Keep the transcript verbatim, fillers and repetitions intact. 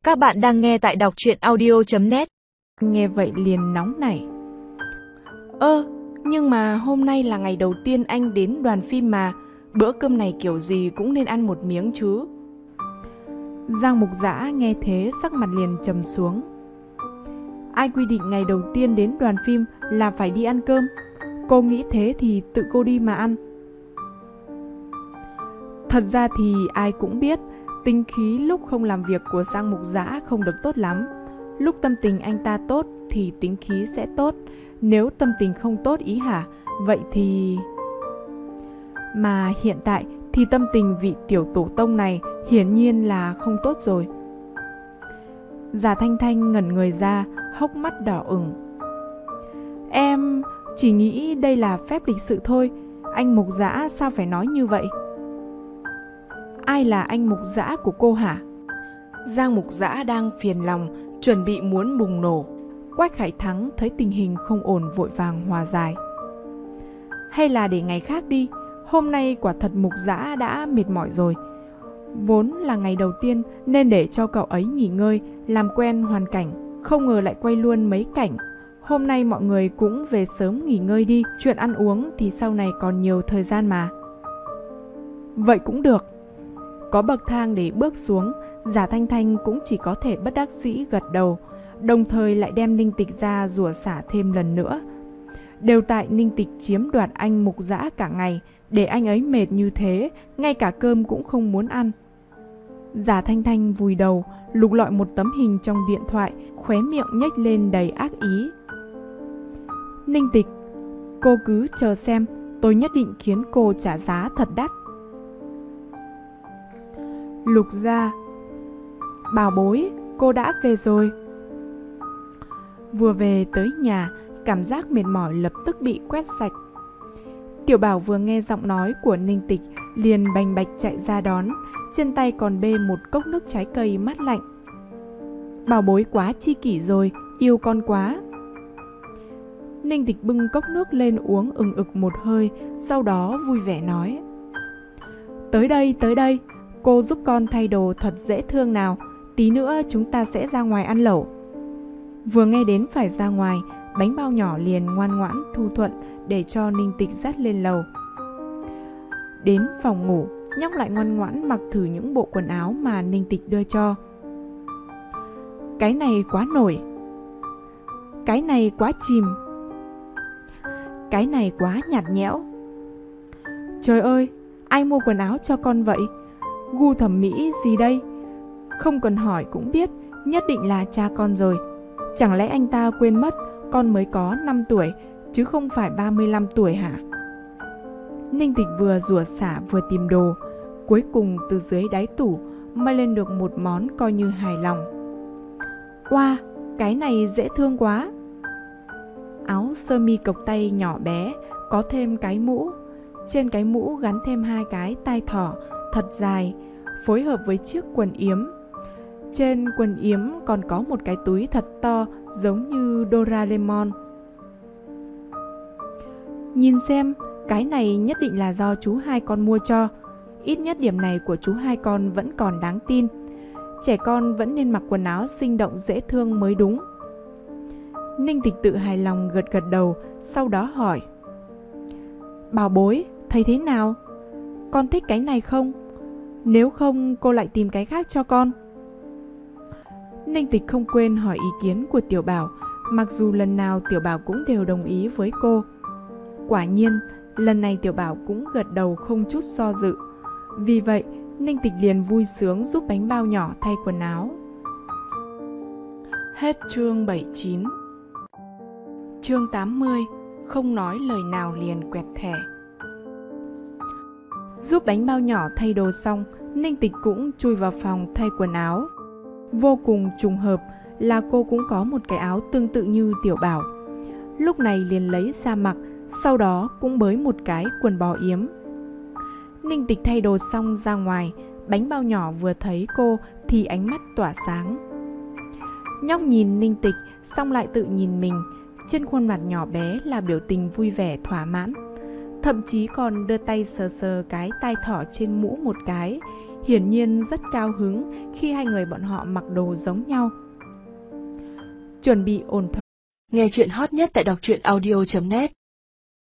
Các bạn đang nghe tại đọc truyện audio chấm net. Nghe vậy liền nóng nảy. Ơ, nhưng mà hôm nay là ngày đầu tiên anh đến đoàn phim mà, bữa cơm này kiểu gì cũng nên ăn một miếng chứ. Giang Mục Dã nghe thế sắc mặt liền trầm xuống. Ai quy định ngày đầu tiên đến đoàn phim là phải đi ăn cơm? Cô nghĩ thế thì tự cô đi mà ăn. Thật ra thì ai cũng biết tính khí lúc không làm việc của Giang Mục Dã không được tốt lắm. Lúc tâm tình anh ta tốt thì tính khí sẽ tốt, nếu tâm tình không tốt ý hả, vậy thì... Mà hiện tại thì tâm tình vị tiểu tổ tông này hiển nhiên là không tốt rồi. Già Thanh Thanh ngẩn người ra, hốc mắt đỏ ửng. Em chỉ nghĩ đây là phép lịch sự thôi, anh Mục Dã sao phải nói như vậy? Ai là anh Mục Dã của cô hả? Giang Mục Dã đang phiền lòng, chuẩn bị muốn bùng nổ. Quách Khải Thắng thấy tình hình không ổn vội vàng hòa giải. Hay là để ngày khác đi, hôm nay quả thật Mục Dã đã mệt mỏi rồi. Vốn là ngày đầu tiên nên để cho cậu ấy nghỉ ngơi, làm quen hoàn cảnh, không ngờ lại quay luôn mấy cảnh. Hôm nay mọi người cũng về sớm nghỉ ngơi đi, chuyện ăn uống thì sau này còn nhiều thời gian mà. Vậy cũng được. Có bậc thang để bước xuống, Già Thanh Thanh cũng chỉ có thể bất đắc dĩ gật đầu, đồng thời lại đem Ninh Tịch ra rủa xả thêm lần nữa. Đều tại Ninh Tịch chiếm đoạt anh Mục Dã cả ngày, để anh ấy mệt như thế, ngay cả cơm cũng không muốn ăn. Già Thanh Thanh vùi đầu, lục lọi một tấm hình trong điện thoại, khóe miệng nhếch lên đầy ác ý. Ninh Tịch, cô cứ chờ xem, tôi nhất định khiến cô trả giá thật đắt. Lục Gia, bảo bối, cô đã về rồi. Vừa về tới nhà, cảm giác mệt mỏi lập tức bị quét sạch. Tiểu Bảo vừa nghe giọng nói của Ninh Tịch liền bành bạch chạy ra đón, trên tay còn bê một cốc nước trái cây mát lạnh. Bảo bối quá chi kỷ rồi, yêu con quá. Ninh Tịch bưng cốc nước lên uống ừng ực một hơi, sau đó vui vẻ nói: Tới đây, tới đây, cô giúp con thay đồ thật dễ thương nào, tí nữa chúng ta sẽ ra ngoài ăn lẩu. Vừa nghe đến phải ra ngoài, bánh bao nhỏ liền ngoan ngoãn thu thuận để cho Ninh Tịch dắt lên lầu. Đến phòng ngủ, nhóc lại ngoan ngoãn mặc thử những bộ quần áo mà Ninh Tịch đưa cho. Cái này quá nổi, cái này quá chìm, cái này quá nhạt nhẽo. Trời ơi, ai mua quần áo cho con vậy? Gu thẩm mỹ gì đây? Không cần hỏi cũng biết, nhất định là cha con rồi. Chẳng lẽ anh ta quên mất con mới có năm tuổi, chứ không phải ba mươi lăm tuổi hả? Ninh Tịch vừa rủa xả vừa tìm đồ, cuối cùng từ dưới đáy tủ mới lên được một món coi như hài lòng. Oa, wow, cái này dễ thương quá. Áo sơ mi cộc tay nhỏ bé, có thêm cái mũ. Trên cái mũ gắn thêm hai cái tai thỏ thật dài, phối hợp với chiếc quần yếm. Trên quần yếm còn có một cái túi thật to giống như Doraemon. Nhìn xem, cái này nhất định là do chú hai con mua cho. Ít nhất điểm này của chú hai con vẫn còn đáng tin. Trẻ con vẫn nên mặc quần áo sinh động dễ thương mới đúng. Ninh Tịch tự hài lòng gật gật đầu, sau đó hỏi: Bảo bối, thấy thế nào? Con thích cái này không? Nếu không, cô lại tìm cái khác cho con. Ninh Tịch không quên hỏi ý kiến của Tiểu Bảo, mặc dù lần nào Tiểu Bảo cũng đều đồng ý với cô. Quả nhiên, lần này Tiểu Bảo cũng gật đầu không chút do dự. Vì vậy, Ninh Tịch liền vui sướng giúp bánh bao nhỏ thay quần áo. Hết chương bảy mươi chín. Chương tám mươi, không nói lời nào liền quẹt thẻ. Giúp bánh bao nhỏ thay đồ xong, Ninh Tịch cũng chui vào phòng thay quần áo. Vô cùng trùng hợp là cô cũng có một cái áo tương tự như Tiểu Bảo. Lúc này liền lấy ra mặc, sau đó cũng bới một cái quần bò yếm. Ninh Tịch thay đồ xong ra ngoài, bánh bao nhỏ vừa thấy cô thì ánh mắt tỏa sáng. Nhóc nhìn Ninh Tịch xong lại tự nhìn mình, trên khuôn mặt nhỏ bé là biểu tình vui vẻ thỏa mãn. Thậm chí còn đưa tay sờ sờ cái tai thỏ trên mũ một cái, hiển nhiên rất cao hứng khi hai người bọn họ mặc đồ giống nhau. Chuẩn bị ổn thỏa. Nghe chuyện hot nhất tại đọc truyện audio chấm net.